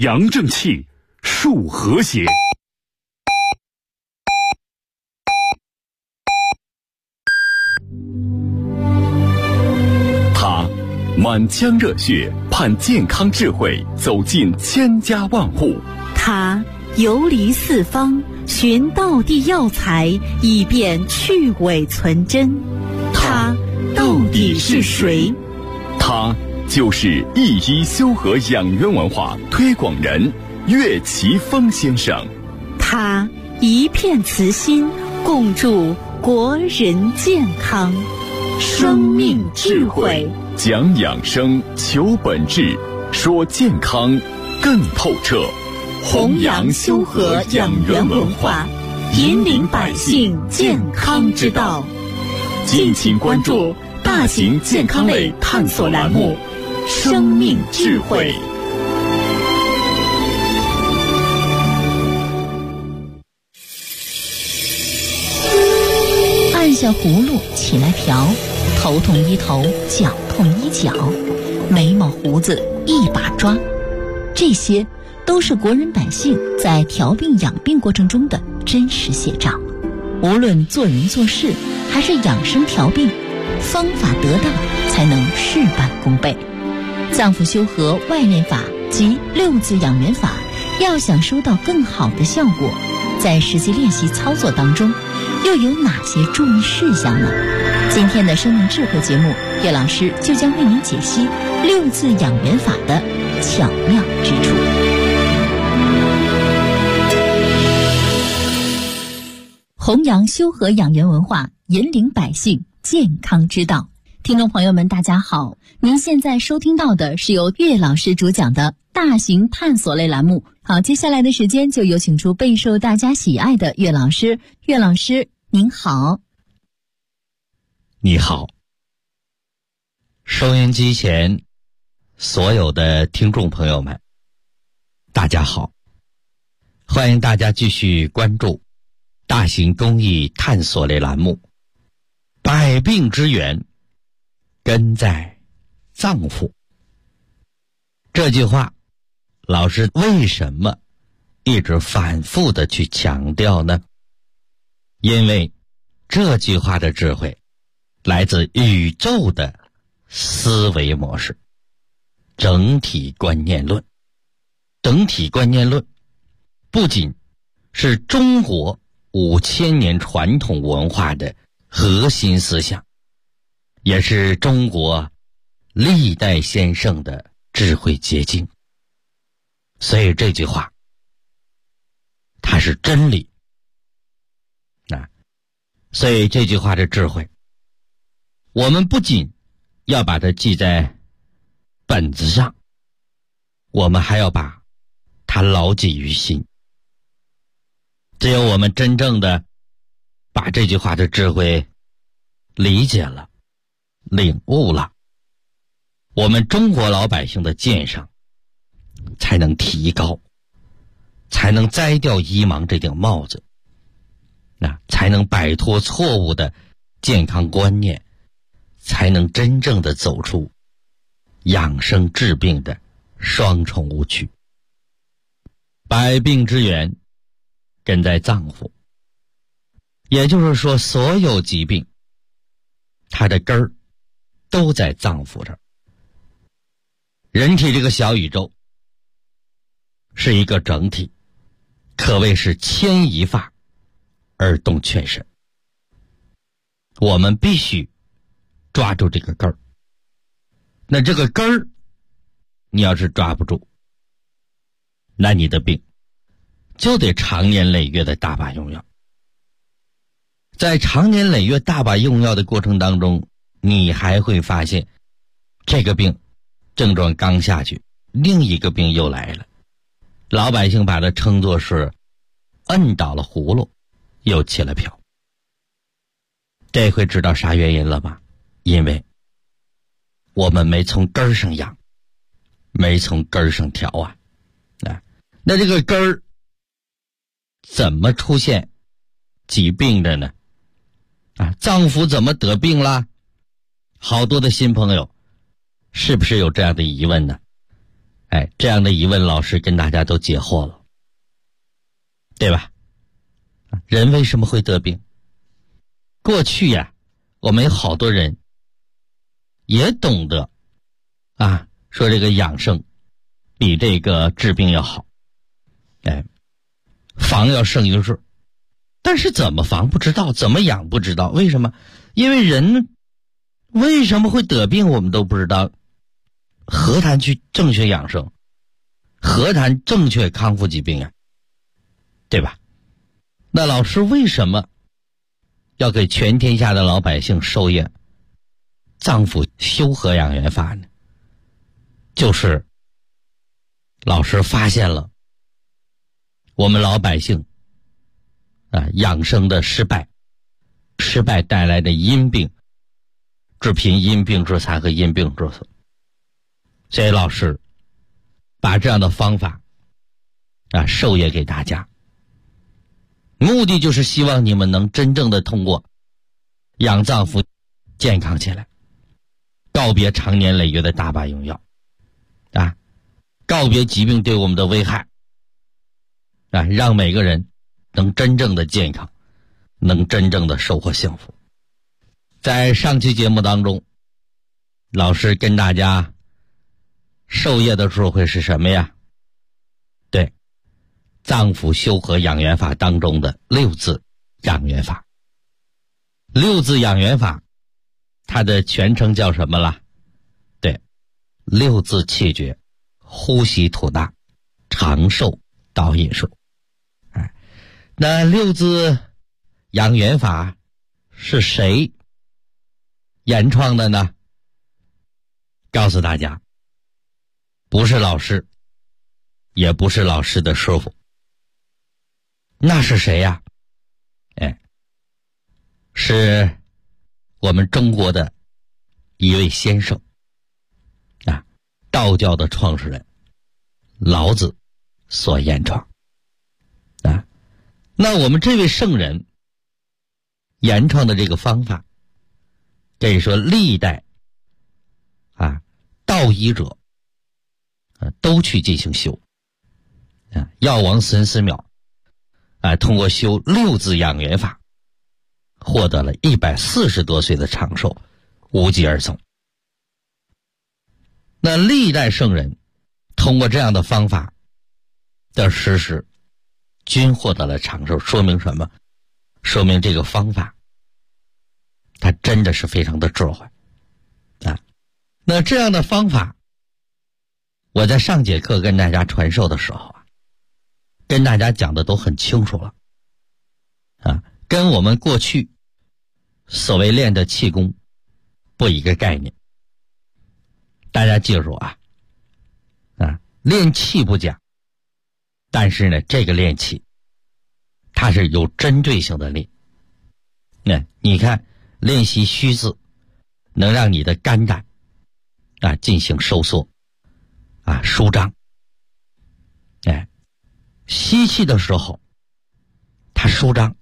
扬正气，树和谐。他满腔热血，盼健康智慧走进千家万户。 他游离四方，寻道地药材，以便去伪存真。他到底是谁？ 他就是一一修和养元文化推广人岳奇峰先生。 他一片慈心，共筑国人健康。生命智慧， 讲养生，求本质，说健康更透彻。 弘扬修和养元文化，引领百姓健康之道。 敬请关注大型健康类探索栏目《生命智慧》。 按下葫芦起来瓢，头痛医头，脚痛医脚，眉毛胡子一把抓，这些都是国人百姓在调病养病过程中的真实写照。无论做人做事还是养生调病，方法得当才能事半功倍。脏腑修和外练法及六字养元法要想收到更好的效果，在实际练习操作当中又有哪些注意事项呢？今天的生命智慧节目，岳老师就将为您解析六字养元法的巧妙之处。弘扬修和养元文化，引领百姓健康之道。听众朋友们，大家好，您现在收听到的是由岳老师主讲的大型探索类栏目。好，接下来的时间就有请出备受大家喜爱的岳老师。岳老师您好。 你好，收音机前所有的听众朋友们，大家好，欢迎大家继续关注大型公益探索类栏目百病之源根在脏腑。这句话老师为什么一直反复的去强调呢？因为这句话的智慧来自宇宙的思维模式，整体观念论。整体观念论不仅是中国5000年传统文化的核心思想，也是中国历代先生的智慧结晶。所以这句话它是真理。所以这句话的智慧，我们不仅要把它记在本子上，我们还要把它牢记于心。只有我们真正的把这句话的智慧理解了，领悟了，我们中国老百姓的健商才能提高，才能摘掉医盲这顶帽子，才能摆脱错误的健康观念，才能真正的走出养生治病的双重误区。百病之源根在脏腑，也就是说所有疾病它的根儿都在脏腑这儿。人体这个小宇宙是一个整体，可谓是牵一发而动全身。我们必须抓住这个根儿。那这个根儿你要是抓不住，那你的病就得长年累月的大把用药。在长年累月大把用药的过程当中，你还会发现这个病症状刚下去，另一个病又来了。老百姓把它称作是摁倒了葫芦又起了瓢。这回知道啥原因了吗？因为我们没从根儿上养，没从根儿上调啊。那这个根儿怎么出现疾病的呢？脏腑怎么得病啦？好多的新朋友是不是有这样的疑问呢？ 这样的疑问老师跟大家都解惑了，对吧？人为什么会得病？过去呀，我们有好多人也懂得说这个养生比这个治病要好，防要胜于治，但是怎么防不知道，怎么养不知道。为什么？因为人为什么会得病我们都不知道，何谈去正确养生，何谈正确康复疾病啊，对吧？那老师为什么要给全天下的老百姓授业脏腑修和养元法呢？就是老师发现了我们老百姓养生的失败带来的因病致贫、因病致残和因病致死，所以老师把这样的方法授业给大家，目的就是希望你们能真正的通过养脏腑健康起来，告别长年累月的大把用药告别疾病对我们的危害让每个人能真正的健康，能真正的收获幸福。在上期节目当中，老师跟大家授业的智慧是什么呀？对，脏腑修和养元法当中的六字养元法。六字养元法它的全称叫什么了？对，六字气诀，呼吸吐纳，长寿导引术。那六字养元法是谁原创的呢？告诉大家，不是老师，也不是老师的师傅，那是谁呀？是我们中国的一位先生道教的创始人老子所原创那我们这位圣人原创的这个方法，可以说历代道医者都去进行修药王孙思邈通过修六字养元法获得了140多岁的长寿，无疾而终。那历代圣人通过这样的方法的实施均获得了长寿，说明什么？说明这个方法它真的是非常的智慧那这样的方法我在上节课跟大家传授的时候跟大家讲的都很清楚了跟我们过去所谓练的气功不一个概念。大家记住练气不假，但是呢这个练气它是有针对性的练。你看练习虚字能让你的肝胆进行收缩舒张。吸气的时候它舒张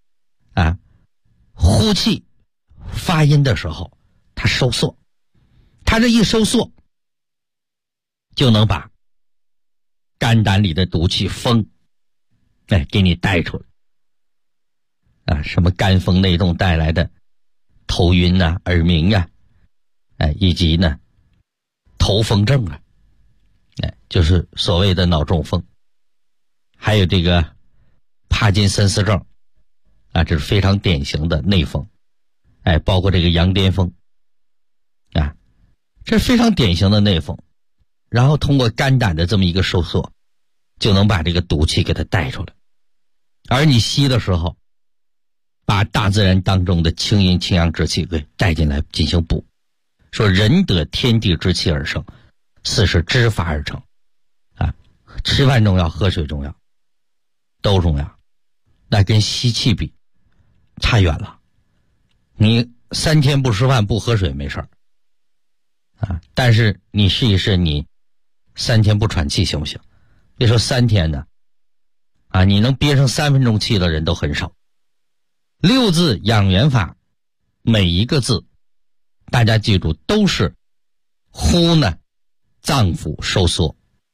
呼气发音的时候它收缩，它这一收缩就能把肝胆里的毒气风给你带出来什么肝风内动带来的头晕耳鸣以及呢头风症就是所谓的脑中风，还有这个帕金森氏症这是非常典型的内风包括这个羊癫风这是非常典型的内风，然后通过肝胆的这么一个收缩就能把这个毒气给它带出来。而你吸的时候把大自然当中的清阴清阳之气给带进来进行补，说人得天地之气而生，四是知法而成吃饭重要，喝水重要，都重要。那跟吸气比差远了，你3天不吃饭不喝水没事但是你试一试，你3天不喘气行不行？别说3天呢你能憋上3分钟气的人都很少。六字养元法每一个字大家记住都是呼呢脏腑收缩，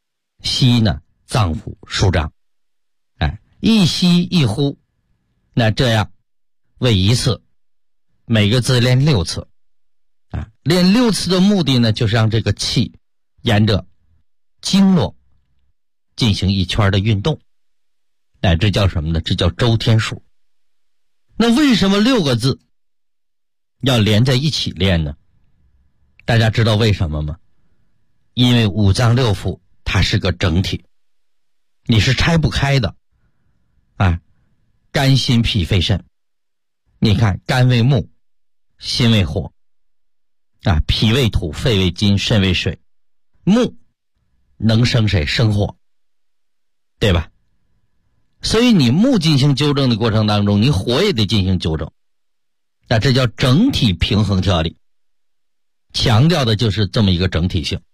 吸呢脏腑舒张，一吸一呼，那这样为一次，每个字练6次，练6次的目的呢，就是让这个气沿着经络进行一圈的运动，这叫什么呢？这叫周天数。那为什么6个字要连在一起练呢？大家知道为什么吗？因为五脏六腑它是个整体，你是拆不开的肝心脾肺肾，你看肝为木，心为火，脾为土，肺为金，肾为水。木能生谁？生火，对吧？所以你木进行纠正的过程当中，你火也得进行纠正，这叫整体平衡调理，强调的就是这么一个整体性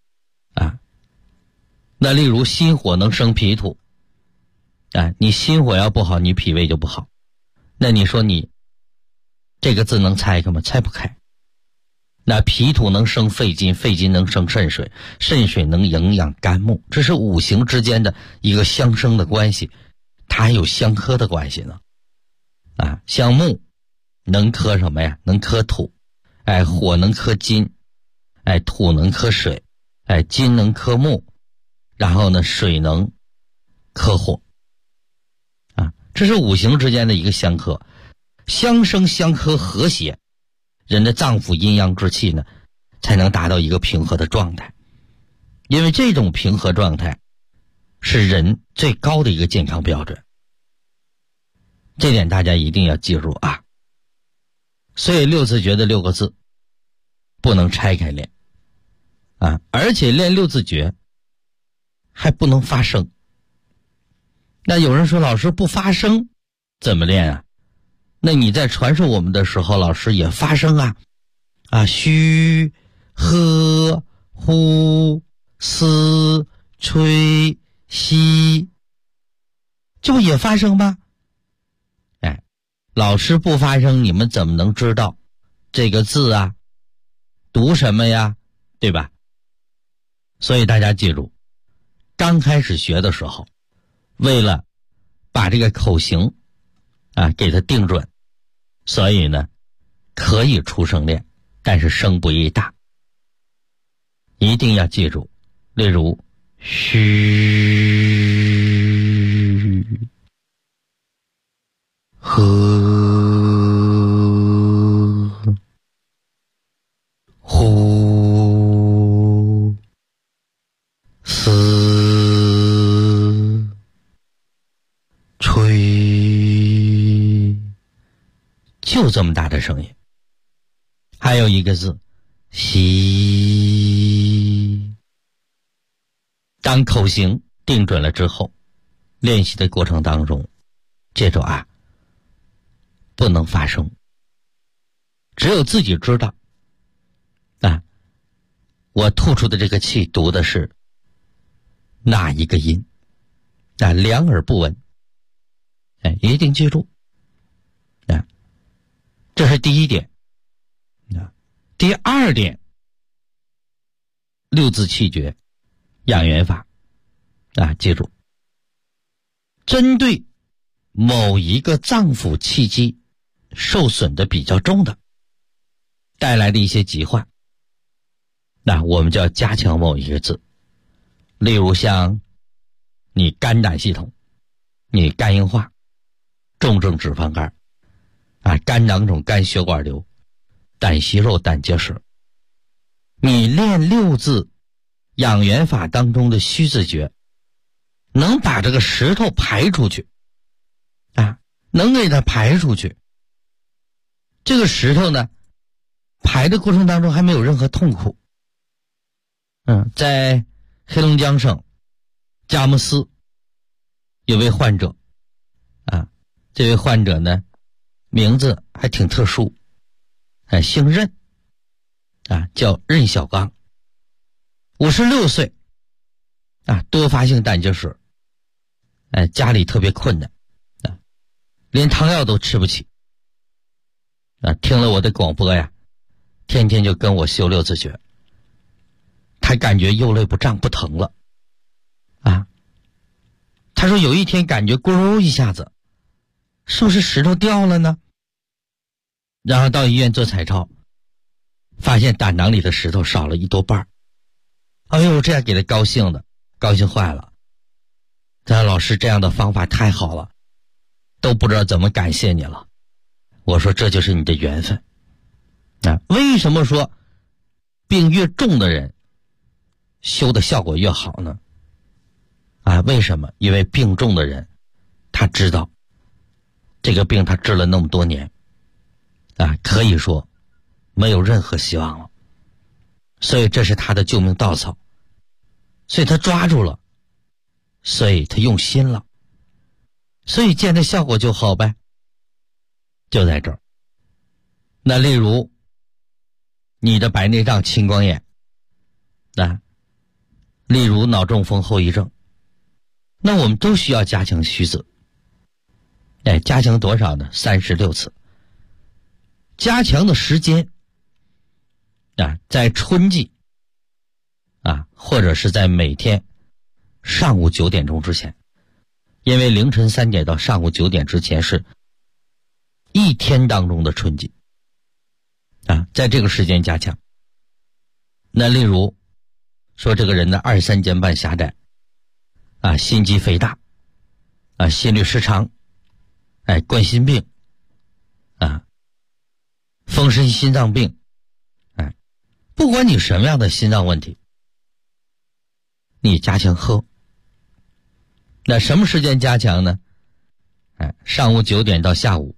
那例如心火能生脾土，你心火要不好，你脾胃就不好。那你说你这个字能拆开吗？拆不开。那脾土能生肺金，肺金能生肾水，肾水能营养肝木，这是五行之间的一个相生的关系，它还有相克的关系呢。像木能克什么呀？能克土，火能克金，土能克水，金能克木，然后呢，水能克火，这是五行之间的一个相克，相生相克和谐，人的脏腑阴阳之气呢，才能达到一个平和的状态。因为这种平和状态是人最高的一个健康标准，这点大家一定要记住啊。所以6字诀的6个字不能拆开练而且练6字诀还不能发声。那有人说，老师不发声怎么练啊？那你在传授我们的时候，老师也发声嘘、喝、呼、嘶、吹、吸，这不也发声吗？老师不发声，你们怎么能知道这个字读什么呀？对吧？所以大家记住，刚开始学的时候，为了把这个口型给它定准，所以呢可以出声练，但是声不宜大，一定要记住。例如嘘、喝、呼、嘶、吹，就这么大的声音。还有一个字吸。当口型定准了之后，练习的过程当中，记住不能发声，只有自己知道我吐出的这个气读的是哪一个音两耳不闻，一定记住这是第一点。第二点，6字气诀养元法记住，针对某一个脏腑气机受损的比较重的带来的一些疾患，我们就要加强某一个字。例如像你肝胆系统，你肝硬化、重症脂肪肝肝囊肿、肝血管瘤、胆息肉、胆结石，你练6字养元法当中的虚字诀，能把这个石头排出去能给它排出去。这个石头呢，排的过程当中还没有任何痛苦。在黑龙江省佳木斯有位患者这位患者呢，名字还挺特殊姓任叫任小刚，56岁多发性胆结石家里特别困难连汤药都吃不起听了我的广播天天就跟我修6字诀，他感觉右肋不胀不疼了啊，他说有一天感觉咕噜一下子，是不是石头掉了呢？然后到医院做彩超，发现胆囊里的石头少了一多半。哎呦，这样给他高兴坏了。他说老师这样的方法太好了，都不知道怎么感谢你了。我说这就是你的缘分啊！为什么说病越重的人修的效果越好呢？啊，为什么？因为病重的人他知道这个病他治了那么多年啊，可以说没有任何希望了，所以这是他的救命稻草，所以他抓住了，所以他用心了，所以见着效果就好呗，就在这儿。那例如你的白内障、青光眼啊，例如脑中风后遗症，那我们都需要加强虚子。加强多少呢？36次。加强的时间啊，在春季啊，或者是在每天上午9点钟之前，因为凌晨3点到上午9点之前是一天当中的春季啊，在这个时间加强。那例如说这个人的23间瓣狭窄啊，心肌肥大啊，心律失常，冠心病啊，风湿心脏病，不管你什么样的心脏问题，你加强喝。那什么时间加强呢？上午9点到下午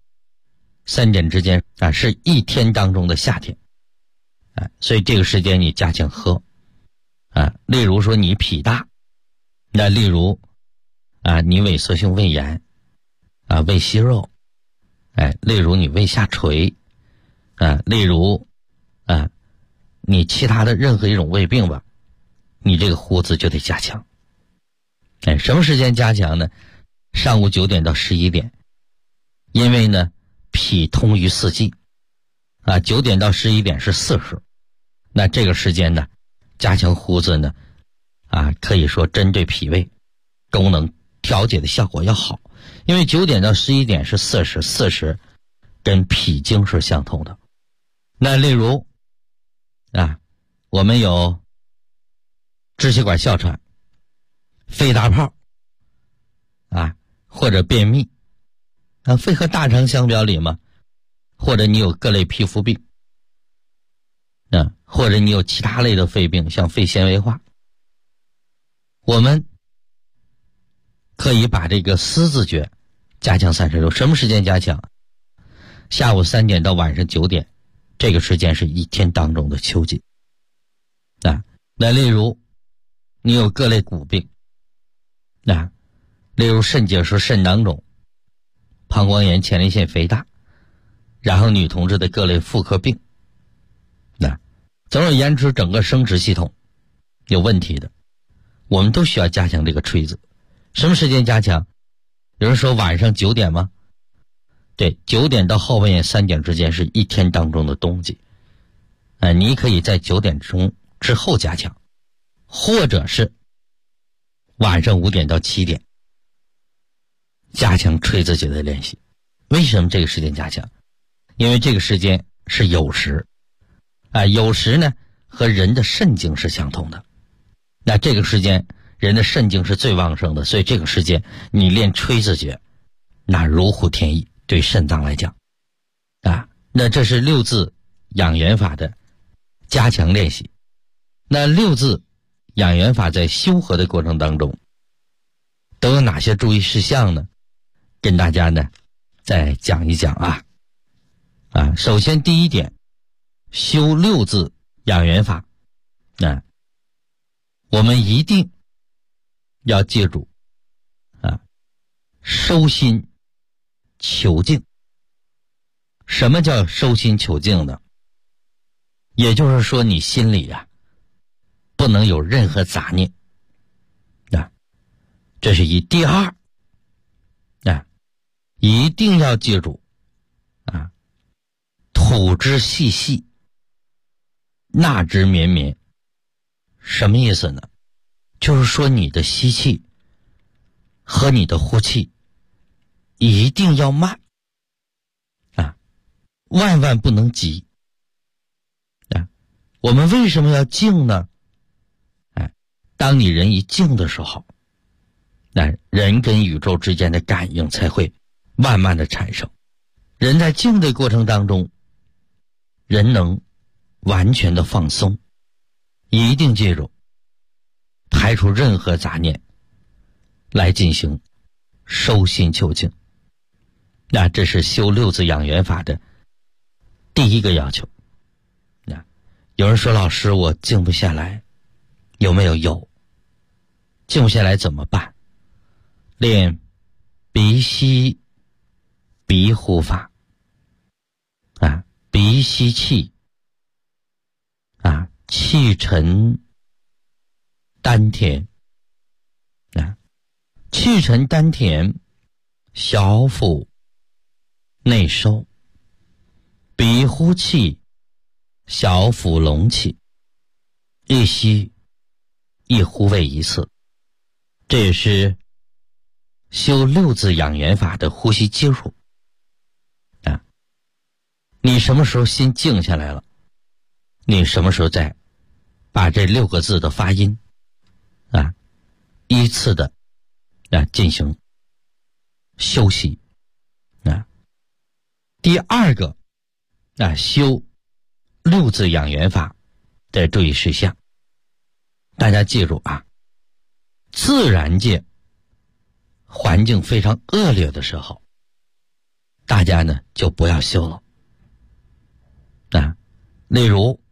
3点之间啊，是一天当中的夏天，所以这个时间你加强喝啊。例如说你脾大，那例如啊你萎缩性胃炎啊，胃息肉，例如你胃下垂啊，例如啊你其他的任何一种胃病吧，你这个呼子就得加强。什么时间加强呢？上午9点到11点，因为呢脾通于四季啊，9点到11点是4时，那这个时间呢加强呼子呢啊，可以说针对脾胃功能调节的效果要好，因为9点到11点是4时，4时跟脾经是相通的。那例如啊，我们有支气管哮喘、肺大泡啊，或者便秘啊，肺和大肠相表里嘛，或者你有各类皮肤病啊，或者你有其他类的肺病，像肺纤维化，我们可以把这个思字诀加强36。什么时间加强？下午3点到晚上9点，这个时间是一天当中的秋季啊。那例如你有各类骨病啊，例如肾结石、肾囊肿、膀胱炎、前列腺肥大，然后女同志的各类妇科病，总而言之整个生殖系统有问题的，我们都需要加强这个吹子。什么时间加强？有人说晚上9点吗？对，9点到后半夜3点之间是一天当中的冬季，你可以在9点钟之后加强，或者是晚上5点到7点加强吹子诀的练习。为什么这个时间加强？因为这个时间是酉时，酉时呢和人的肾经是相同的，那这个时间人的肾经是最旺盛的，所以这个时间你练吹子诀那如虎添翼，对肾脏来讲那这是6字养元法的加强练习。那6字养元法在修和的过程当中都有哪些注意事项呢？跟大家呢再讲一讲首先第一点，修6字养元法我们一定要记住收心求静。什么叫收心求静呢？也就是说你心里不能有任何杂念这是一。第二一定要记住吐之细细，纳之绵绵。什么意思呢？ 就是说你的吸气和你的呼气一定要慢啊，万万不能急啊。我们为什么要静呢？当你人一静的时候，那人跟宇宙之间的感应才会慢慢的产生。人在静的过程当中，人能完全的放松。一定记住，排除任何杂念，来进行收心求静。那这是修六字养元法的第一个要求。那有人说，老师，我静不下来，有没有？有。静不下来怎么办？练鼻吸鼻呼法啊，鼻吸气啊，气沉丹田啊，气沉丹田，小腹内收，鼻呼气，小腹隆起，一吸一呼为一次。这也是修六字养元法的呼吸技术啊。你什么时候心静下来了，你什么时候再把这6个字的发音啊依次的进行休息啊。第二个修六字养元法的注意事项，大家记住啊，自然界环境非常恶劣的时候，大家呢就不要修了啊。例如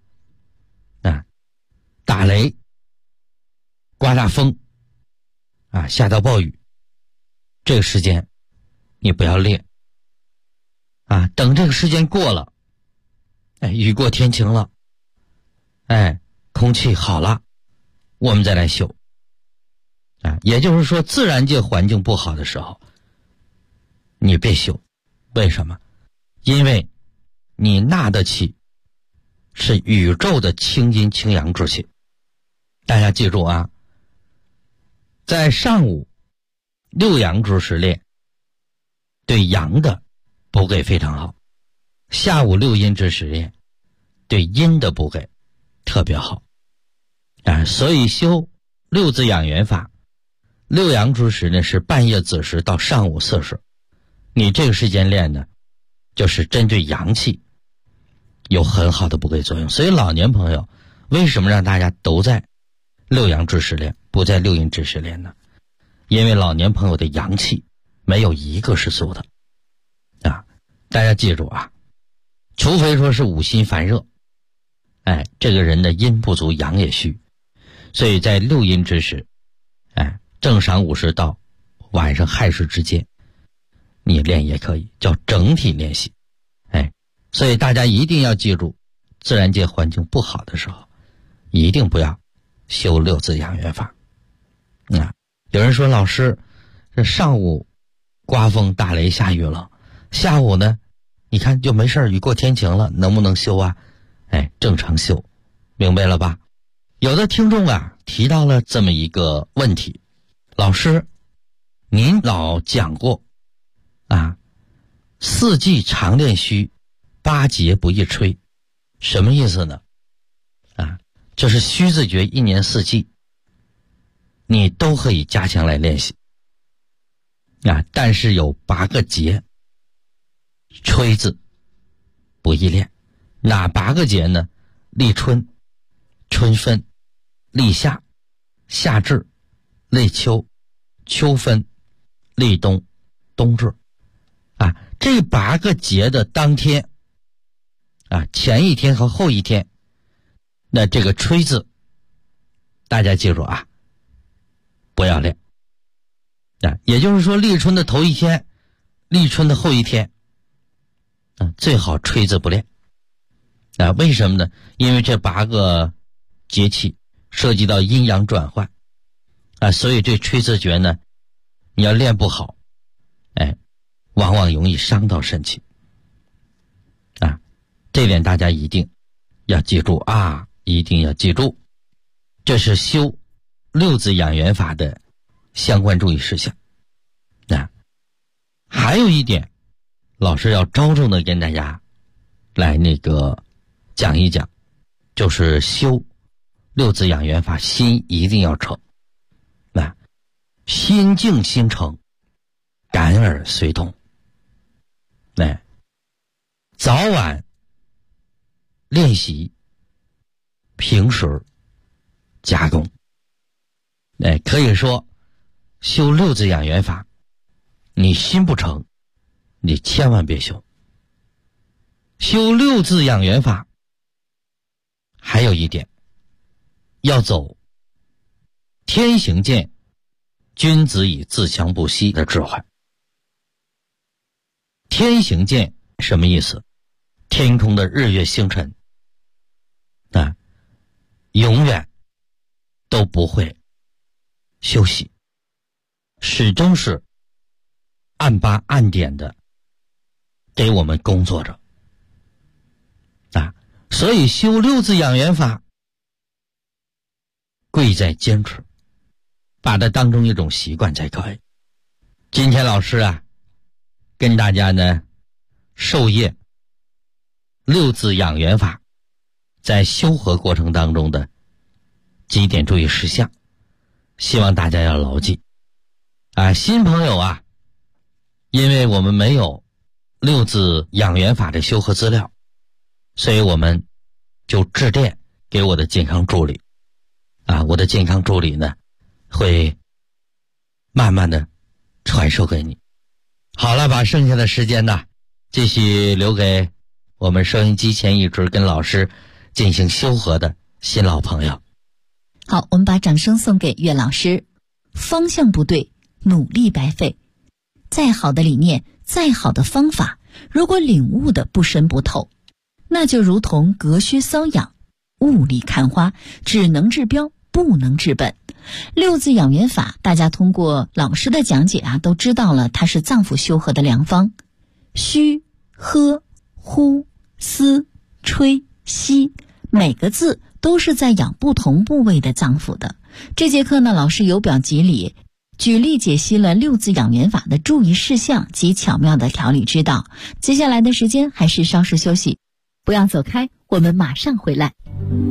打雷、刮大风啊，下到暴雨，这个时间你不要练啊。等这个时间过了，雨过天晴了，空气好了，我们再来修啊。也就是说，自然界环境不好的时候，你别修。为什么？因为你纳的气是宇宙的清阴清阳之气。大家记住啊，在上午6阳之时练，对阳的补给非常好；下午6阴之时练，对阴的补给特别好啊。所以修六字养元法，6阳之时呢是半夜子时到上午4时，你这个时间练呢，就是针对阳气有很好的补给作用。所以老年朋友为什么让大家都在6阳之时练，不在6阴之时练呢？因为老年朋友的阳气没有一个是足的啊。大家记住啊，除非说是5心烦热，这个人的阴不足阳也虚，所以在6阴之时，正晌午时到晚上亥时之间，你练也可以，叫整体练习。所以大家一定要记住，自然界环境不好的时候，一定不要修六字养元法啊。有人说，老师，这上午刮风打雷下雨了，下午呢你看就没事，雨过天晴了，能不能修啊？正常修，明白了吧？有的听众提到了这么一个问题，老师您老讲过4季常练虚，8节不易吹，什么意思呢？就是虚字诀1年4季你都可以加强来练习但是有8个节吹字不易练。哪8个节呢？立春、春分、立夏、夏至、立秋、秋分、立冬、冬至这8个节的当天前一天和后一天，那这个吹字大家记住不要练也就是说，立春的头一天、立春的后一天最好吹字不练为什么呢？因为这8个节气涉及到阴阳转换所以这吹字诀呢，你要练不好往往容易伤到肾气这点大家一定要记住一定要记住。这是修六字养元法的相关注意事项。还有一点，老师要着重的跟大家来讲一讲，就是修六字养元法，心一定要诚。心静心诚，感而随动。早晚练习，平时加工。可以说修六字养元法，你心不诚，你千万别修。修六字养元法还有一点，要走天行健，君子以自强不息的智慧。天行健什么意思？天空的日月星辰永远都不会休息，始终是按八按点的给我们工作着所以修六字养元法贵在坚持，把它当成一种习惯才可以。今天老师跟大家呢授业六字养元法在修和过程当中的几点注意事项，希望大家要牢记新朋友因为我们没有六字养元法的修和资料，所以我们就致电给我的健康助理我的健康助理呢会慢慢的传授给你。好了，把剩下的时间呢继续留给我们收音机前一直跟老师进行修和的新老朋友。 好，我们把掌声送给岳老师。方向不对，努力白费。再好的理念，再好的方法，如果领悟的不深不透，那就如同隔靴搔痒，雾里看花，只能治标不能治本。六字养元法，大家通过老师的讲解都知道了，它是脏腑修和的良方。虚、喝、呼、吸、吹、吸，每个字都是在养不同部位的脏腑的。这节课呢，老师由表及里，举例解析了六字养元法的注意事项及巧妙的调理之道。接下来的时间还是稍事休息，不要走开，我们马上回来。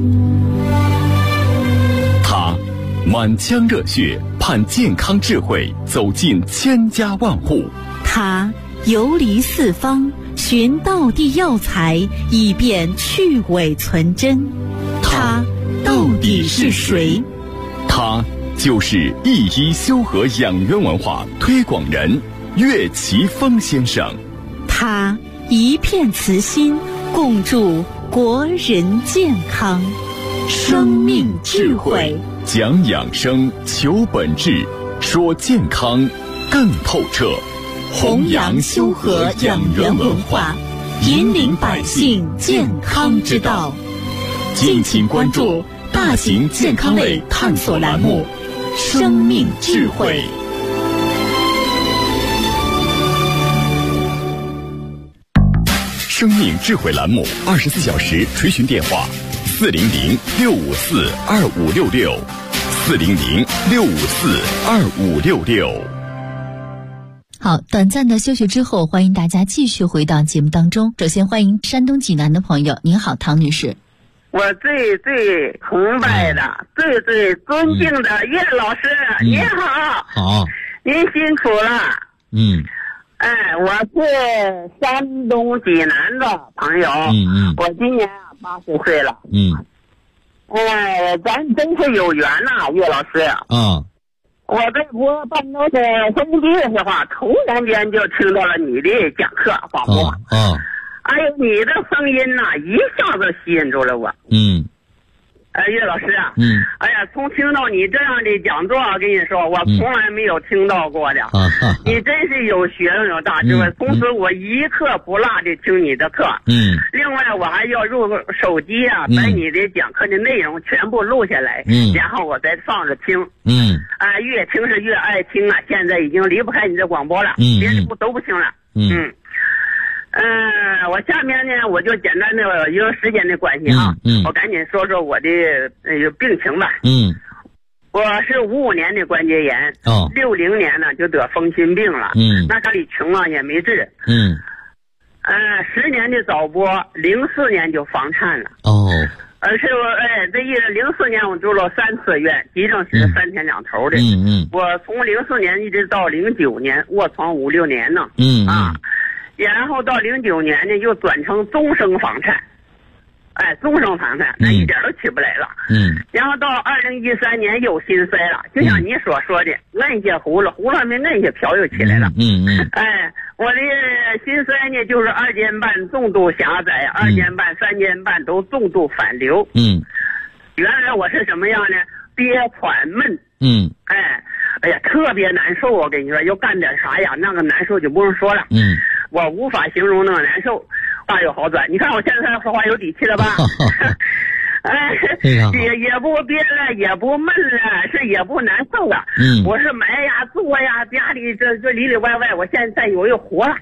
他满腔热血，盼健康智慧走进千家万户。 他游离四方，寻道地药材，以便去伪存真。他到底是谁？ 他就是一一修和养元文化推广人岳奇峰先生。 他一片慈心，共筑国人健康。生命智慧， 讲养生，求本质，说健康更透彻。 弘扬修和养元文化，引领百姓健康之道。敬请关注大型健康类探索栏目《生命智慧》。 生命智慧栏目24小时垂询电话：400-654-2566，400-654-2566。 好，短暂的休息之后，欢迎大家继续回到节目当中。首先欢迎山东济南的朋友，您好，唐女士。 我最崇拜的、最尊敬的岳老师，您好。 好， 您辛苦了。我是山东济南的朋友。我今年80岁了。咱真是有缘呐，岳老师。我在我办公室收音机的时候，突然间就听到了你的讲课广播。哎呦，你的声音一下子吸引住了我。岳老师哎呀，从听到你这样的讲座，跟你说，我从来没有听到过的。你真是有学问有大智慧。同时，我一刻不落的听你的课。另外，我还要用手机把你的讲课的内容全部录下来，然后我再放着听。越听是越爱听现在已经离不开你的广播了，别的都不听了。我下面呢，我就简单的因为时间的关系我赶紧说说我的病情吧。 我是55年的关节炎，60年呢就得风湿病了，那家里穷啊也没治，10年的早搏，04年就房颤了，而且这04年我住了3次院，急诊室3天2头的，我从04年一直到09年卧床5、6年呢，然后到09年呢又转成终生房颤，终生房颤，那一点都起不来了，然后到2013年又心衰了，就像你所说的，摁下葫芦没摁下瓢又起来了，我的心衰呢就是2间半重度狭窄，2间半、3间半都重度反流，原来我是什么样呢？憋喘闷，哎呀特别难受，我跟你说要干点啥呀，那个难受就不用说了，我无法形容那个难受，大有好转。你看我现在说话有底气了吧？也不憋了，也不闷了，是也不难受了。我是埋呀做呀，家里这里里外外，我现在我又活了。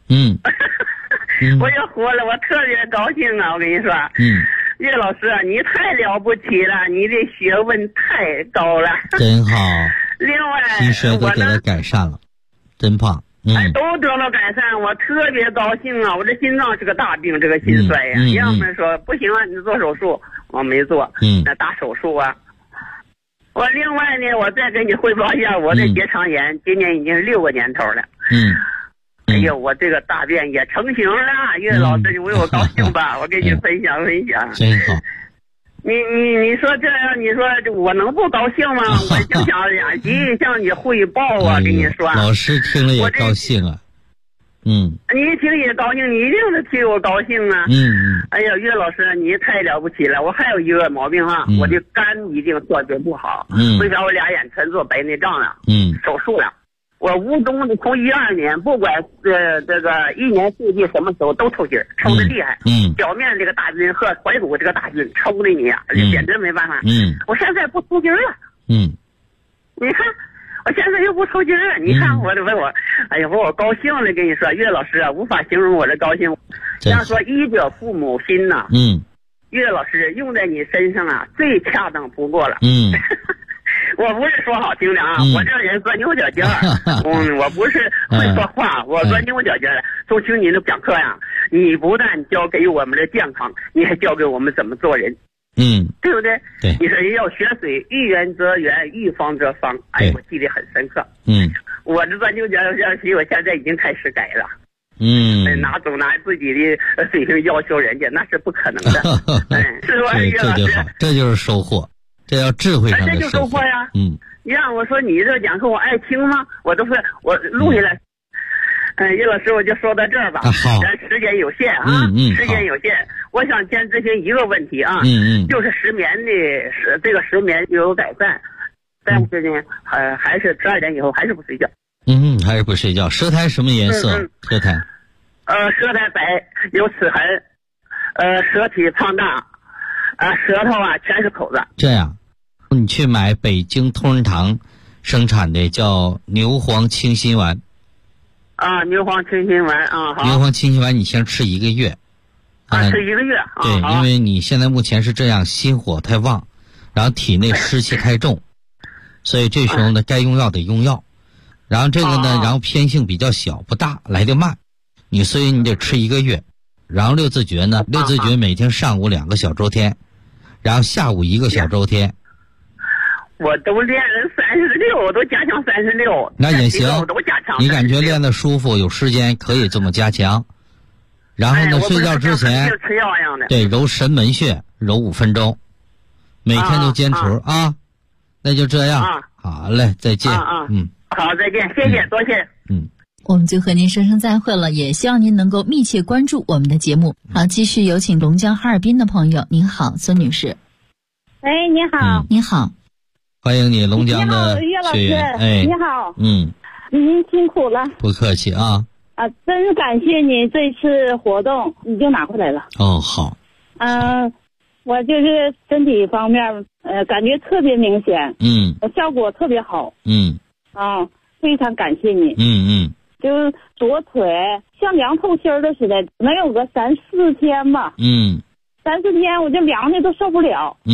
我又活了，我特别高兴啊！我跟你说，岳老师，你太了不起了，你的学问太高了， 真好。 另外， 心衰都得了改善了，真棒。 都得了改善，我特别高兴啊！我这心脏是个大病，这个心衰呀。要么说不行啊，你做手术，我没做，那打手术啊。我另外呢，我再给你汇报一下我的结肠炎，今年已经是6个年头了。哎呦，我这个大便也成型了，岳老师，你为我高兴吧？我跟你分享分享。 真好。 你说这样，你说我能不高兴吗？我就想2集向你汇报啊，跟你说。 老师听了也高兴啊。 你一听也高兴，你一定是替我高兴啊。哎呀，岳老师，你太了不起了！我还有一个毛病啊，我的肝一定做得不好。为啥我2眼全做白内障了？手术了。我无中的从12年，不管这个1年4季什么时候都抽筋，抽的厉害。表面这个大筋和怀骨这个大筋抽的你啊，简直没办法。我现在不抽筋了。你看，我现在又不抽筋了。你看我，哎呀，我高兴了，跟你说，岳老师啊，无法形容我的高兴。像说医者父母心呐。岳老师用在你身上啊，最恰当不过了。我不是说好听的啊，我这人钻牛角尖儿，我不是会说话，我钻牛角尖儿。就听你的讲课呀，你不但教给我们的健康，你还教给我们怎么做人，对不对？ 对， 你说人要学水，遇圆则圆，遇方则方，哎，我记得很深刻。我这钻牛角尖儿，我现在已经开始改了。拿自己的水平要求人家，那是不可能的。是吧，岳老师？ 这就好，这就是收获。这叫智慧上的收获呀！你让我说你这讲课我爱听吗？我录下来。岳老师，我就说到这儿吧。 好， 咱时间有限啊，时间有限。我想先咨询一个问题啊，就是失眠的这个失眠有改善，但是呢，还是12点以后还是不睡觉。 还是不睡觉。舌苔什么颜色？舌苔。 舌苔白，有齿痕，舌体胖大，舌头啊全是口子。 这样。你去买北京同仁堂生产的叫牛黄清心丸。 牛黄清心丸啊，好。 牛黄清心丸你先吃1个月。 吃1个月。 对，因为你现在目前是这样，心火太旺，然后体内湿气太重，所以这时候呢，该用药得用药。然后这个呢，然后偏性比较小不大，来得慢，所以你得吃1个月。然后六字诀呢，六字诀每天上午2个小周天，然后下午1个小周天。 我都练了36，我都加强36。 那也行， 我都加强。 你感觉练得舒服，有时间可以这么加强。然后呢，睡觉之前吃药一样的。 对，揉神门穴，揉5分钟，每天都坚持啊。那就这样。好嘞，再见。 好，再见，谢谢，多谢。 我们就和您说声再会了，也希望您能够密切关注我们的节目。好，继续有请龙江哈尔滨的朋友。您好，孙女士。 哎，你好。 你好。 欢迎你，龙江的学员。哎， 你好。 您辛苦了。 不客气啊。 真感谢你这次活动已经拿回来了。 哦，好。 我就是身体方面感觉特别明显。效果特别好。非常感谢你。就是左腿像凉透心儿的似的，能有个3、4天吧。3、4天我就凉的都受不了。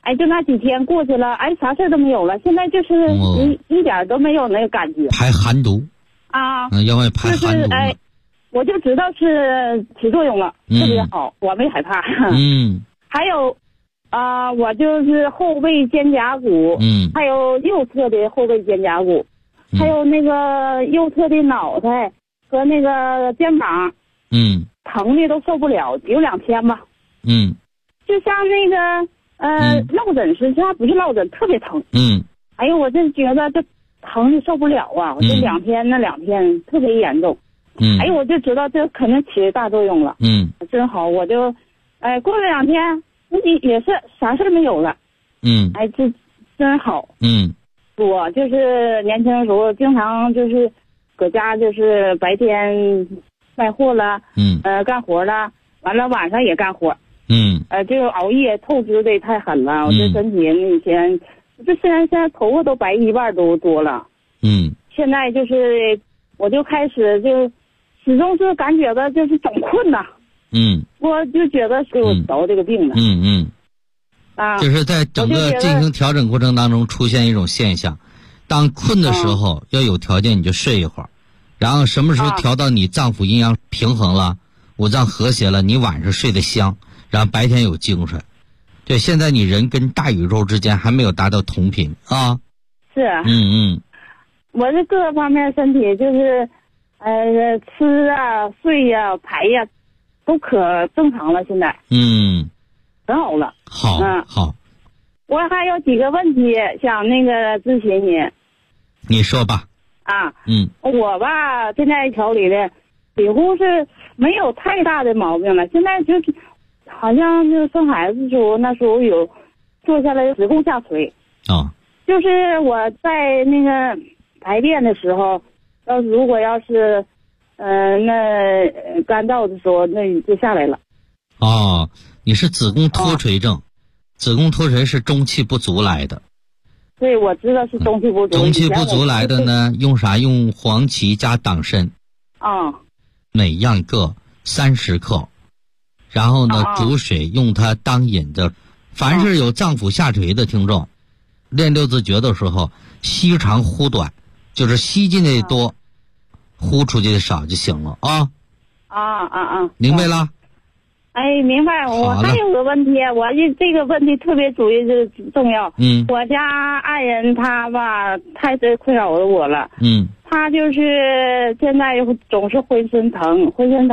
哎，就那几天过去了，哎，啥事都没有了。现在就是一点都没有那个感觉。 排寒毒啊， 要外排寒毒。 哎，我就知道是起作用了，特别好，我没害怕。还有我就是后背肩胛骨，还有右侧的后背肩胛骨，还有那个右侧的脑袋和那个肩膀，疼的都受不了，有2天吧。就像那个落枕似的，它不是落枕，特别疼。哎呦，我就觉得这疼的受不了啊！我这2天特别严重。哎呦，我就知道这肯定起大作用了。真好，我就过了2天，估计也是啥事没有了。哎，这真好。我就是年轻的时候经常就是搁家就是白天卖货了，干活了，完了晚上也干活。这个熬夜透支的太狠了，我这身体以前，这现在头发都白1半都多了。现在就是我就开始就始终是感觉到就是总困呐。我就觉得是我得这个病了。 就是在整个进行调整过程当中出现一种现象，当困的时候要有条件你就睡一会儿，然后什么时候调到你脏腑阴阳平衡了，五脏和谐了，你晚上睡得香，然后白天有精神。对，现在你人跟大宇宙之间还没有达到同频啊。 是。我这各个方面身体就是吃啊睡呀排呀都可正常了，现在很好了。 好。 我还有几个问题想那个咨询你。 你说吧。 我吧现在调理的几乎是没有太大的毛病了，现在就是好像就生孩子的时候，那时候有坐下来子宫下垂。就是我在那个排便的时候，如果要是那干燥的时候，那就下来了。 你是子宫脱垂症。子宫脱垂是中气不足来的。 对，我知道是中气不足。 中气不足来的呢，用啥？用黄芪加党参。每样各30克，然后呢煮水用它当饮的。凡是有脏腑下垂的听众，练六字诀的时候，吸长呼短，就是吸进的多，呼出去的少就行了啊。明白了？ 哎，明白。我还有个问题，我这个问题特别重要。我家爱人他吧，太困扰我了。他就是现在总是浑身疼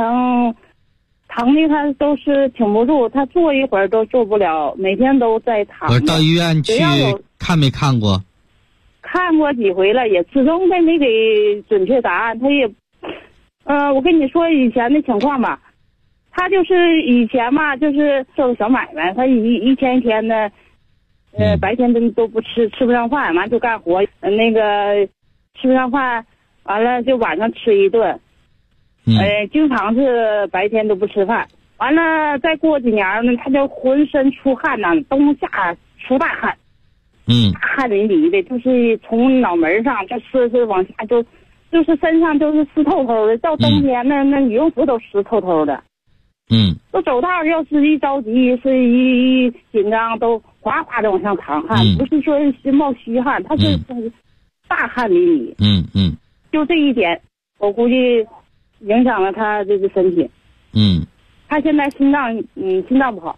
的他都是挺不住，他坐一会儿都坐不了，每天都在躺。 我到医院去看没看过？ 看过几回了，也始终他没给准确答案。他也我跟你说以前的情况吧，他就是以前嘛，就是做个小买卖，他一天一天的，白天都不吃不上饭，完就干活，那个吃不上饭，完了就晚上吃一顿，经常是白天都不吃饭，完了再过几年呢，他就浑身出汗呐，冬夏出大汗，汗淋漓的，就是从脑门上就是往下就是身上都是湿透透的，到冬天那羽绒服都湿透透的。都走道要是一着急，是一紧张，都哗哗的往上淌汗，不是说冒虚汗，他是大汗淋漓。就这一点，我估计影响了他这个身体。他现在心脏不好。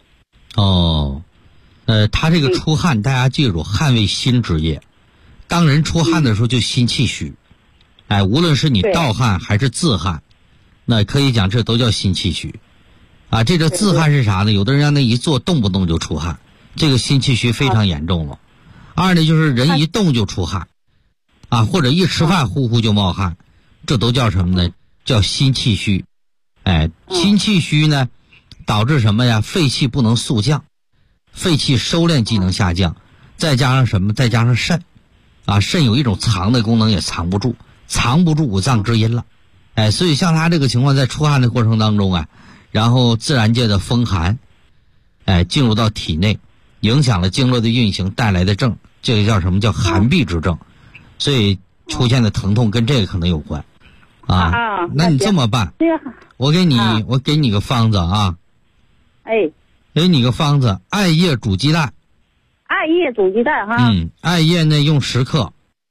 他这个出汗，大家记住，汗为心之液。当人出汗的时候，就心气虚。无论是你盗汗还是自汗，那可以讲这都叫心气虚。这个自汗是啥呢？有的人让那一坐动不动就出汗，这个心气虚非常严重了。二呢，就是人一动就出汗，或者一吃饭呼呼就冒汗，这都叫什么呢？叫心气虚。心气虚呢，导致什么呀？肺气不能速降，肺气收敛机能下降，再加上什么？再加上肾，肾有一种藏的功能也藏不住五脏之阴了。所以像他这个情况，在出汗的过程当中然后自然界的风寒，进入到体内，影响了经络的运行带来的症，这个叫什么？叫寒痹之症。所以出现的疼痛跟这个可能有关。那你这么办，我给你个方子给你个方子，艾叶煮鸡蛋。 艾叶煮鸡蛋哈。 艾叶呢用10克。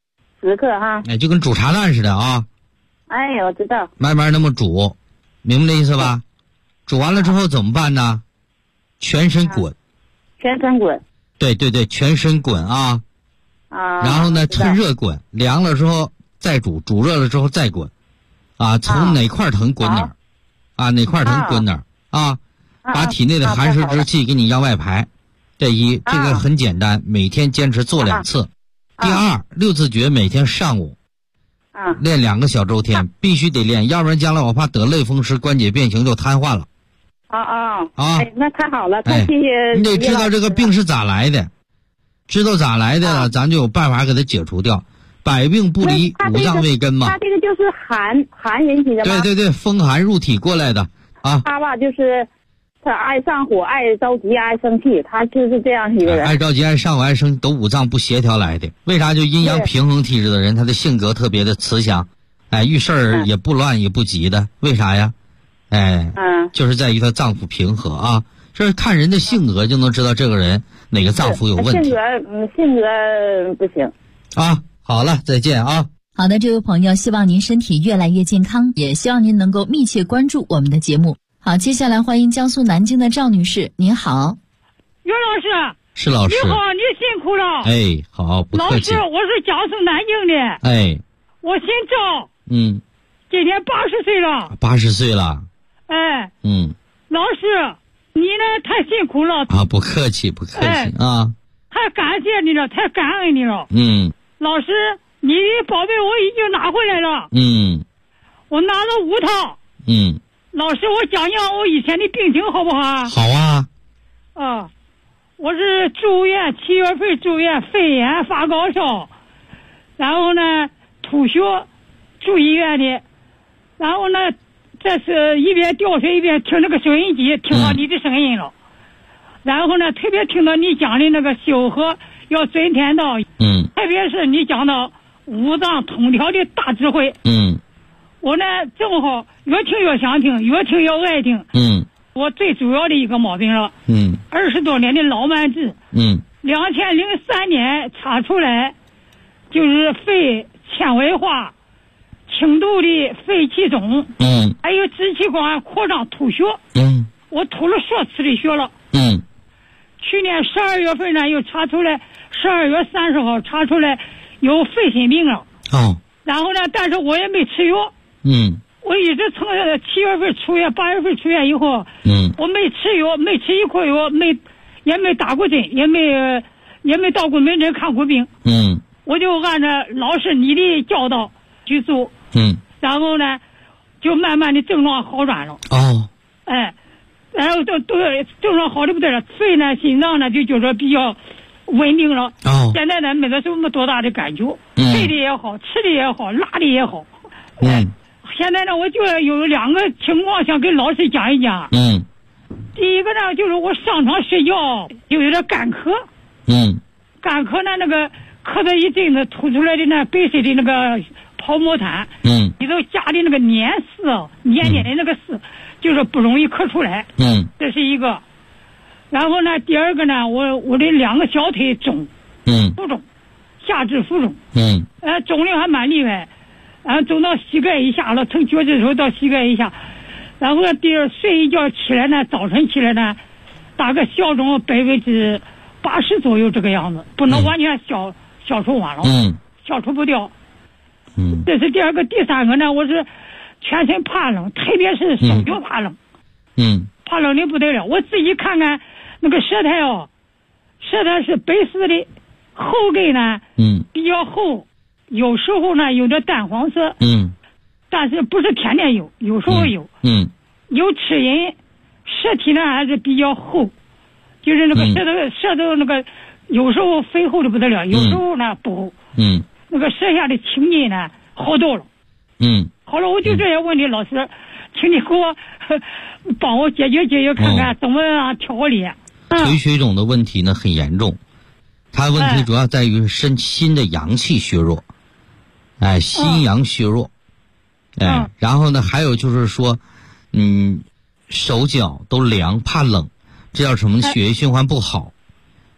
10克哈。 就跟煮茶蛋似的啊。 哎，我知道。 慢慢那么煮，明白这意思吧？煮完了之后怎么办呢？全身滚。 全身滚。 对对对，全身滚啊。然后呢，趁热滚，凉了之后再煮，煮热了之后再滚。从哪块疼滚哪儿。哪块疼滚哪儿啊。把体内的寒湿之气给你向外排。这个很简单，每天坚持做2次。第二，6字诀每天上午。练2个小周天，必须得练，要不然将来我怕得类风湿、关节变形就瘫痪了。 那太好了，太谢谢。 你得知道这个病是咋来的，知道咋来的了，咱就有办法给它解除掉。百病不离五脏未根嘛。 他这个就是寒引起的吗？ 对对对，风寒入体过来的啊。 他吧，就是他爱上火、爱着急、爱生气，他就是这样一个人。 爱着急、爱上火、爱生气，都五脏不协调来的。为啥？就阴阳平衡体质的人，他的性格特别的慈祥，遇事儿也不乱也不急的。为啥呀？就是在于他脏腑平和啊。这看人的性格就能知道这个人哪个脏腑有问题。 性格不行啊。好了，再见啊。 好的，这位朋友，希望您身体越来越健康，也希望您能够密切关注我们的节目。好，接下来欢迎江苏南京的赵女士，您好。 袁老师。 是老师。 你好，你辛苦了。 好，不客气。 老师，我是江苏南京的。我姓赵。今年80岁了。 80岁了。 老师，你呢太辛苦了。 不客气啊。 太感谢你了，太感恩你了。老师，你的宝贝我已经拿回来了。我拿了5套。老师，我讲讲我以前的病情好不好？ 好啊。 我是住院7月份住院，肺炎发高烧，然后呢吐血，住医院的，然后呢这是一边吊水一边听那个收音机，听到你的声音了。然后呢特别听到你讲的那个修和要遵天道。特别是你讲到五脏通调的大智慧。我呢正好越听越想听，越听越爱听。我最主要的一个毛病了。20多年的老慢支。2003年查出来，就是肺纤维化，轻度的肺气肿。还有支气管扩张吐血。我吐了10次的血了。去年12月份呢，又查出来，12月30号查出来有肺心病了。然后呢，但是我也没吃药。我一直从7月份出院，8月份出院以后，我没吃药，没吃一块药，也没打过针，也没到过门诊看过病。我就按照老师你的教导去做。然后呢，就慢慢的症状好转了。然后都症状好的不得了，肺呢、心脏呢就觉得比较稳定了。现在呢没得什么多大的感觉，睡的也好，吃的也好，拉的也好。现在呢我就有2个情况想跟老师讲一讲。第一个呢就是我上床睡觉就有点干咳。干咳呢那个咳了一阵子吐出来的那白色的那个泡沫痰。里头加的那个黏丝，黏黏的那个丝。就是不容易咳出来。这是一个。然后呢第二个呢，我的2个小腿肿。浮肿，下肢浮肿。肿瘤还蛮厉害，肿到膝盖以下了，从脚趾头到膝盖以下。然后呢睡一觉起来呢，早晨起来呢，大概消肿80%左右这个样子，不能完全消除完了。消除不掉。这是第二个。第三个呢，我是全身怕冷，特别是手脚怕冷。怕冷的不得了。我自己看看那个舌苔舌苔是白色的，后根呢比较厚，有时候呢有点淡黄色。但是不是天天有，有时候有。有齿龈，舌体呢还是比较厚，就是那个舌头那个有时候肥厚的不得了，有时候呢不厚。那个舌下的青筋呢好多了。好了，我就这些问题，老师，请你给我帮我解决看看怎么样调理。 腿水肿的问题呢很严重，它的问题主要在于身心的阳气虚弱。心阳虚弱。然后呢还有就是说手脚都凉，怕冷，这叫什么？血液循环不好。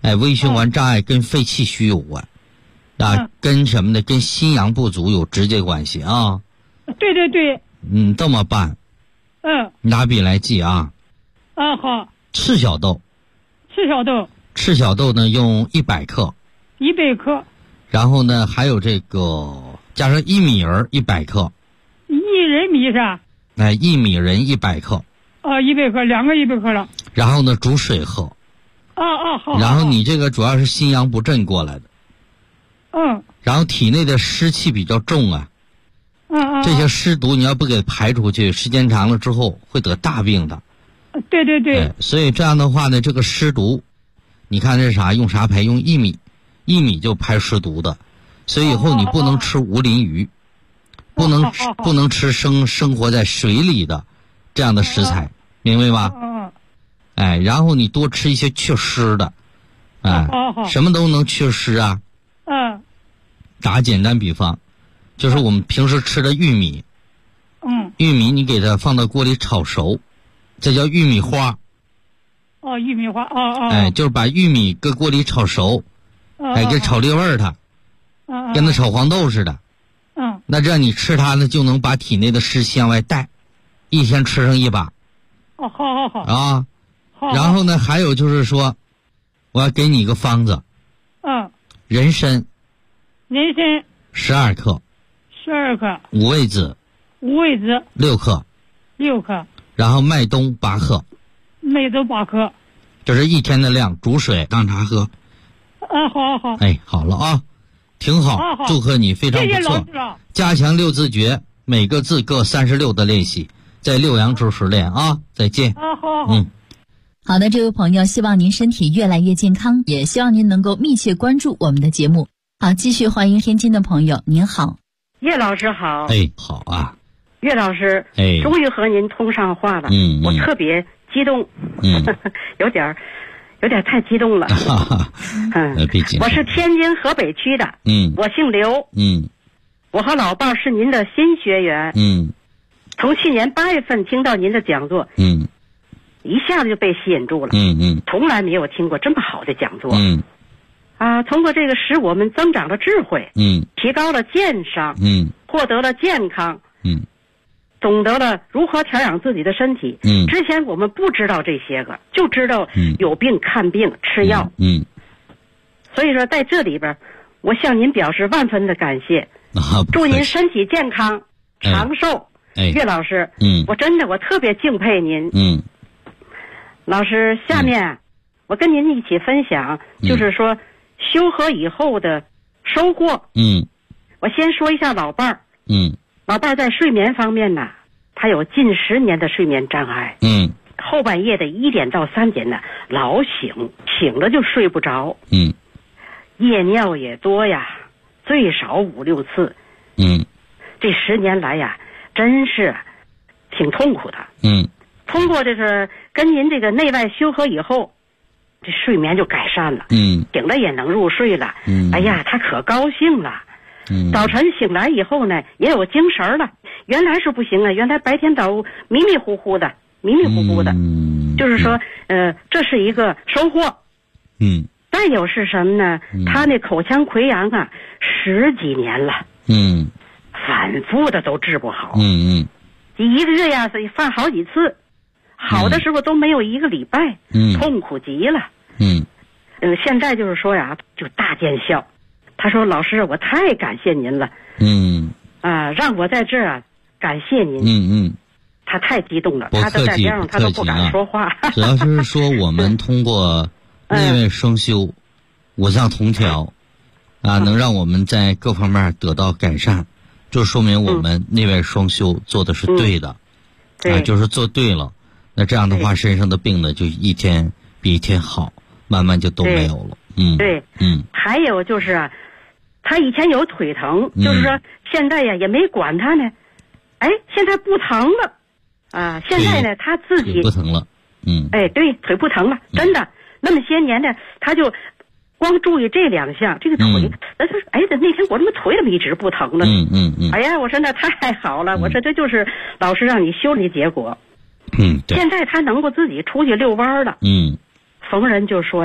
微循环障碍跟肺气虚有关，跟什么呢？跟心阳不足有直接关系啊。 对对对。 这么办。拿笔来记啊。 好。 赤小豆。赤小豆呢用100克。 100克。 然后呢还有这个加上薏米仁100克。 薏仁米是吧？ 薏米仁100克。 100克，2个100克了。 然后呢煮水喝。 好。 然后你这个主要是心阳不振过来的。然后体内的湿气比较重啊。这些湿毒你要不给排出去，时间长了之后会得大病的。 对对对。 所以这样的话呢，这个湿毒，你看这是啥？用啥排？用薏米，薏米就排湿毒的。所以以后你不能吃无鳞鱼，不能吃生活在水里的这样的食材，明白吗？然后你多吃一些祛湿的，什么都能祛湿啊。打简单比方，就是我们平时吃的玉米。玉米你给它放到锅里炒熟，这叫玉米花。 玉米花。 就是把玉米搁锅里炒熟，给炒裂味儿它，跟那炒黄豆似的。那这样你吃它呢，就能把体内的湿气向外带，一天吃上1把。 好。 然后呢，还有就是说，我要给你一个方子。人参。12克。五味子。6克。然后麦冬8克。这是一天的量，煮水当茶喝。 好。 好了啊，挺好。祝贺你，非常不错。 谢谢老师。 加强6字诀，每个字各36的练习，在6阳指时练啊。再见。 好。 好的，这位朋友，希望您身体越来越健康，也希望您能够密切关注我们的节目。好，继续欢迎天津的朋友，您好。 叶老师好。 好啊。 岳老师，终于和您通上话了。我特别激动。有点太激动了。我是天津河北区的。我姓刘。我和老伴儿是您的新学员。从去年8月份听到您的讲座。一下子就被吸引住了。从来没有听过这么好的讲座。通过这个使我们增长了智慧。提高了鉴赏。获得了健康。懂得了如何调养自己的身体。之前我们不知道这些个，就知道有病看病吃药。所以说在这里边，我向您表示万分的感谢。祝您身体健康，长寿。岳老师，我特别敬佩您。老师，下面我跟您一起分享，就是说修和以后的收获。我先说一下老伴儿。老伴儿在睡眠方面呢，他有近10年的睡眠障碍。后半夜的1点到3点呢，老醒了就睡不着。夜尿也多呀，最少5、6次。这10年来呀，真是挺痛苦的。通过这个跟您这个内外修和以后，这睡眠就改善了。醒了也能入睡了。哎呀，他可高兴了。早晨醒来以后呢，也有精神了。原来是不行啊，原来白天早迷迷糊糊的。就是说，这是一个收获。再有是什么呢？他那口腔溃疡啊，10几年了。反复的都治不好。一个月呀，犯好几次，好的时候都没有1个礼拜。痛苦极了。现在就是说呀，就大见效。他说：“老师，我太感谢您了。让我在这儿感谢您。他太激动了，他都在边上，他都不敢说话。 主要是说我们通过内外双修、5脏同调能让我们在各方面得到改善，就说明我们内外双修做的是对的。就是做对了，那这样的话身上的病呢就一天比一天好，慢慢就都没有了。 还有就是他以前有腿疼，就是说现在呀也没管他呢。现在不疼了。现在呢他自己不疼了。 对，腿不疼了，真的。那么些年呢，他就光注意这2项，这个腿。他说：“那天我怎么腿怎么一直不疼呢？”哎呀，我说那太好了，我说这就是老师让你修的结果。现在他能够自己出去遛弯了。逢人就说呀：“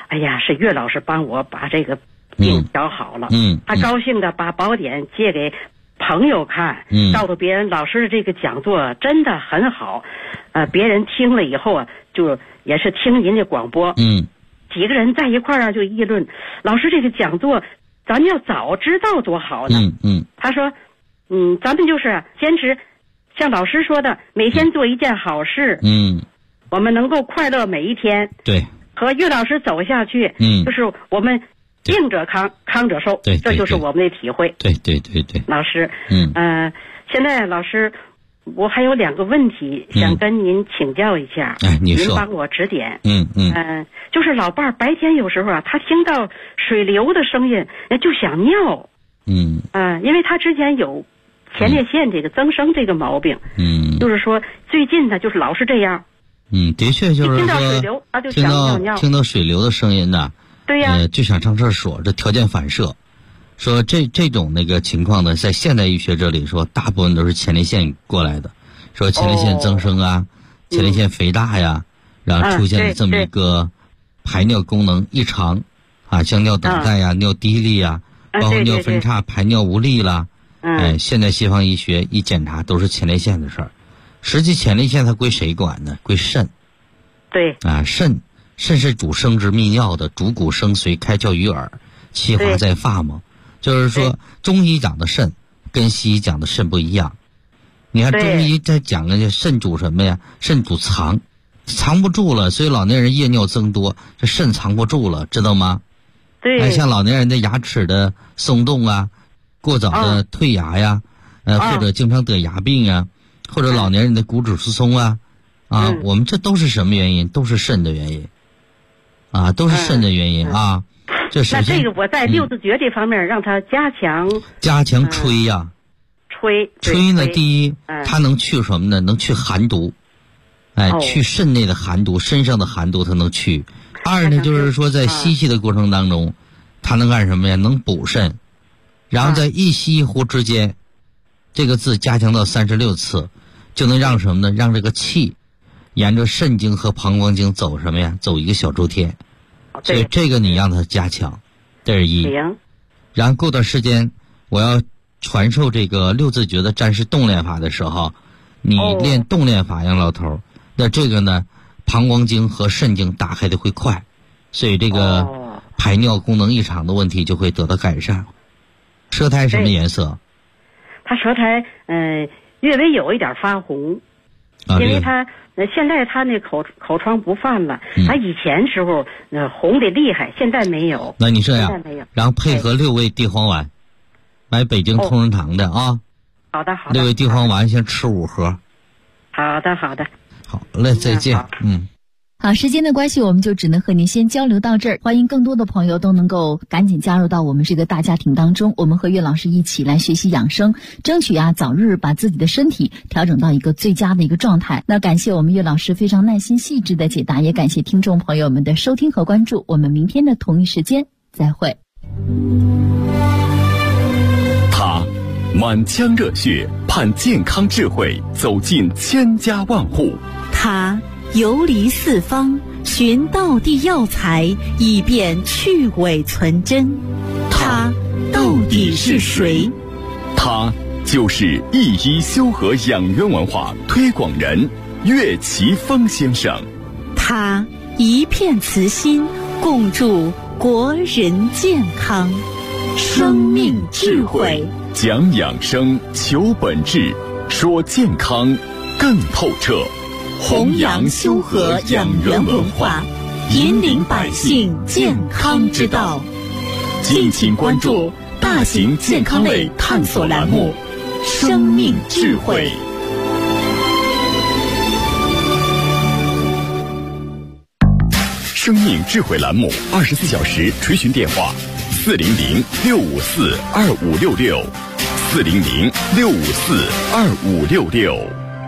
哎呀，是岳老师帮我把这个病调好了。他高兴的把宝典借给朋友看，告诉别人老师的这个讲座真的很好。别人听了以后啊，就也是听人家广播。几个人在一块儿就议论，老师这个讲座咱们要早知道多好呢。他说咱们就是坚持像老师说的，每天做一件好事。我们能够快乐每一天。 对， 和岳老师走下去。就是我们病者康，康者寿。 对， 这就是我们的体会。 对， 老师。现在老师，我还有2个问题想跟您请教一下。 你说。 您帮我指点。就是老伴儿白天有时候啊，他听到水流的声音就想尿。因为他之前有前列腺这个增生这个毛病。就是说最近呢，就是老是这样。 的确就是说听到水流他就想尿尿。 听到水流的声音呢， 对呀， 就想上厕所，这条件反射。说这种那个情况呢，在现代医学这里说，大部分都是前列腺过来的。说前列腺增生啊，前列腺肥大呀，然后出现了这么一个排尿功能异常像尿等待呀、尿滴沥呀，包括尿分叉、排尿无力啦。现在西方医学一检查都是前列腺的事儿。实际前列腺它归谁管呢？归肾。 对。 肾是主生殖泌尿的，主骨生髓，开窍于耳，气化在发嘛。就是说，中医讲的肾跟西医讲的肾不一样。你看中医在讲的肾主什么呀？肾主藏，藏不住了，所以老年人夜尿增多，这肾藏不住了，知道吗？ 对。 像老年人的牙齿的松动啊，过早的退牙呀，或者经常得牙病啊，或者老年人的骨质疏松啊，我们这都是什么原因？都是肾的原因，都是肾的原因啊。 那这个我在六字诀这方面让他加强吹呀。 吹呢，第一，它能去什么呢？能去寒毒，去肾内的寒毒，身上的寒毒它能去。二呢，就是说在吸气的过程当中，它能干什么呀？能补肾。然后在一吸一呼之间，这个字加强到36次，就能让什么呢？让这个气沿着肾经和膀胱经走什么呀？走一个小周天。所以这个你让它加强，这是一。然后过段时间我要传授这个六字诀的战士动练法的时候，你练动练法，杨老头，那这个呢，膀胱经和肾经打开的会快，所以这个排尿功能异常的问题就会得到改善。舌苔什么颜色？ 他舌苔略微有一点发红，因为他现在他那口疮不犯了，他以前时候红的厉害，现在没有。 那你这样，然后配合6味地黄丸，买北京同仁堂的啊。 好的。 6味地黄丸先吃5盒。 好的。 好嘞，再见。 好，时间的关系，我们就只能和您先交流到这儿。欢迎更多的朋友都能够赶紧加入到我们这个大家庭当中，我们和岳老师一起来学习养生，争取早日把自己的身体调整到一个最佳的一个状态。那感谢我们岳老师非常耐心细致的解答，也感谢听众朋友们的收听和关注。我们明天的同一时间再会。 他满腔热血，盼健康智慧走进千家万户。 他游离四方，寻道地药材，以便去伪存真。他到底是谁？ 他就是一医修和养元文化推广人岳奇峰先生。 他一片慈心，共筑国人健康。生命智慧， 讲养生，求本质，说健康更透彻。 弘扬修和养元文化，引领百姓健康之道。敬请关注大型健康类探索栏目《生命智慧》。 生命智慧栏目24小时垂询电话：400-654-2566，400-654-2566。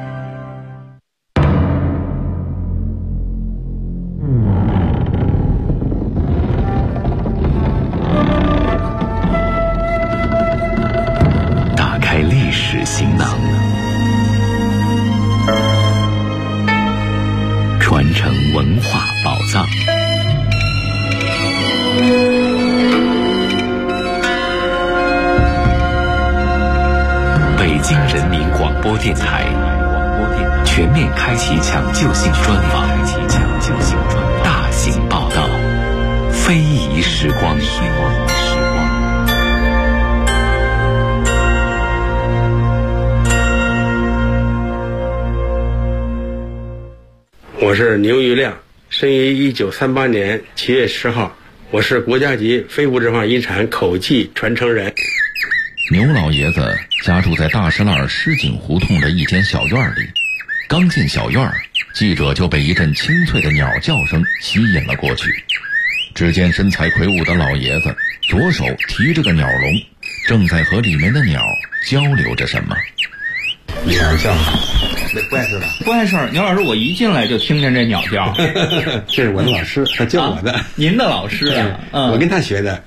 行囊，传承文化宝藏， 北京人民广播电台全面开启抢救性专访，大型报道，非遗时光。 我是牛玉亮，生于1938年7月10号，我是国家级非物质文化遗产口技传承人。 牛老爷子家住在大石栏石井胡同的一间小院里，刚进小院，记者就被一阵清脆的鸟叫声吸引了过去。只见身材魁梧的老爷子左手提着个鸟笼，正在和里面的鸟交流着什么。 鸟叫，那不碍事吧？ 不碍事。牛老师，我一进来就听见这鸟叫。 这是我的老师，他教我的。 您的老师啊？ 我跟他学的。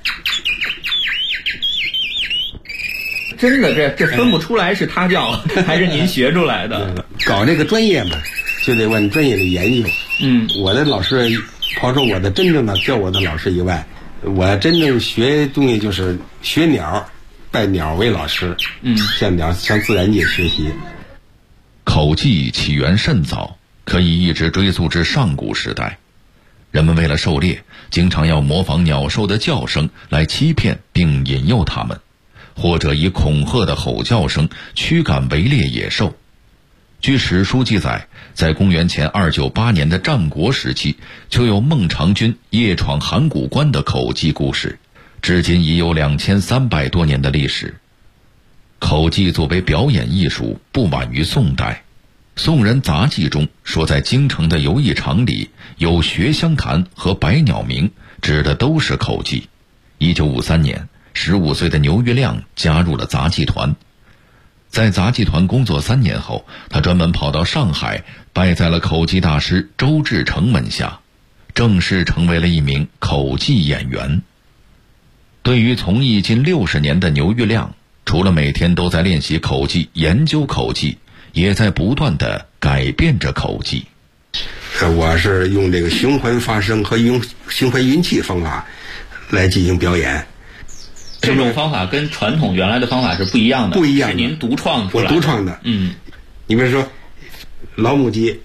真的，这分不出来是他叫还是您学出来的。 搞这个专业嘛，就得问专业的研究。我的老师，抛出我的真正的教我的老师以外，我真正学东西就是学鸟，拜鸟为老师。向自然界学习。 口技起源甚早，可以一直追溯至上古时代。人们为了狩猎，经常要模仿鸟兽的叫声来欺骗并引诱它们，或者以恐吓的吼叫声驱赶围猎野兽。据史书记载，在公元前298年的战国时期，就有孟尝君夜闯函谷关的口技故事，至今已有2300多年的历史。口技作为表演艺术，不晚于宋代。宋人杂记中说，在京城的游艺场里有学香弹和百鸟鸣，指的都是口技。1953年，15岁的牛玉亮加入了杂技团。在杂技团工作3年后，他专门跑到上海，拜在了口技大师周志成门下，正式成为了一名口技演员。对于从艺近60年的牛玉亮，除了每天都在练习口技、研究口技，也在不断地改变着口技。 我是用这个循环发声和用循环运气方法来进行表演。 这种方法跟传统原来的方法是不一样的， 不一样的， 是您独创出来的。 我独创的。你比如说老母鸡，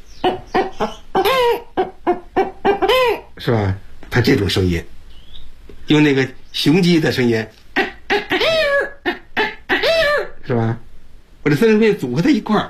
是吧？它这种声音，用那个雄鸡的声音，是吧？我这3声音组合在一块儿，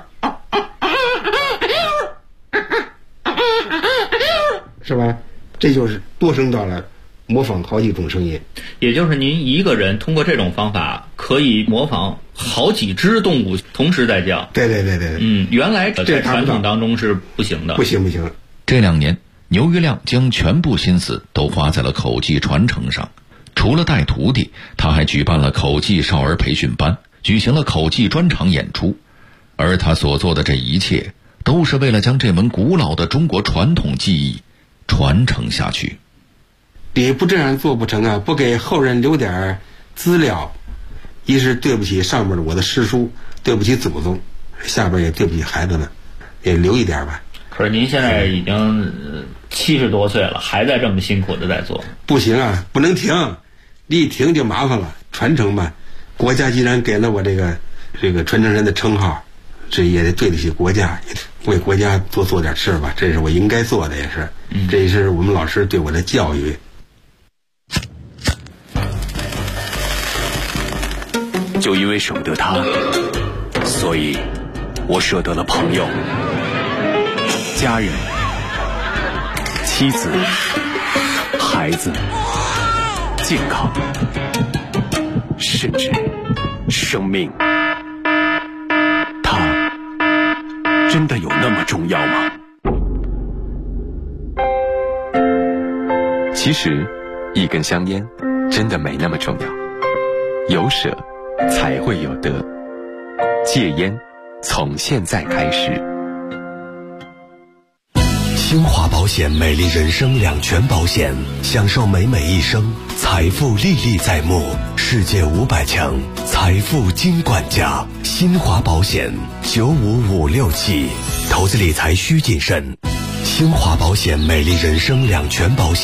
是吧？这就是多声道了，模仿好几种声音。 也就是您一个人通过这种方法可以模仿好几只动物同时在叫。 对。 原来在传统当中是不行的。 不行。 这2年，牛玉亮将全部心思都花在了口技传承上。除了带徒弟，他还举办了口技少儿培训班，举行了口技专场演出。而他所做的这一切，都是为了将这门古老的中国传统技艺传承下去。 你不这样做不成啊！不给后人留点资料，一是对不起上面的我的师叔，对不起祖宗，下边也对不起孩子们，也留一点吧。 可是您现在已经70多岁了，还在这么辛苦的在做。 不行啊，不能停，你一停就麻烦了。传承吧，国家既然给了我这个传承人的称号，这也得对得起国家，为国家做点事吧，这是我应该做的，也是，这也是我们老师对我的教育。 就因为舍不得他，所以我舍得了朋友、家人、妻子、孩子、健康，甚至生命。他真的有那么重要吗？ 其实一根香烟真的没那么重要，有舍才会有得。戒烟从现在开始。 新华保险美丽人生两全保险，享受美美一生，财富历历在目，世界500强财富金管家。新华保险95567，投资理财需谨慎。新华保险美丽人生两全保险。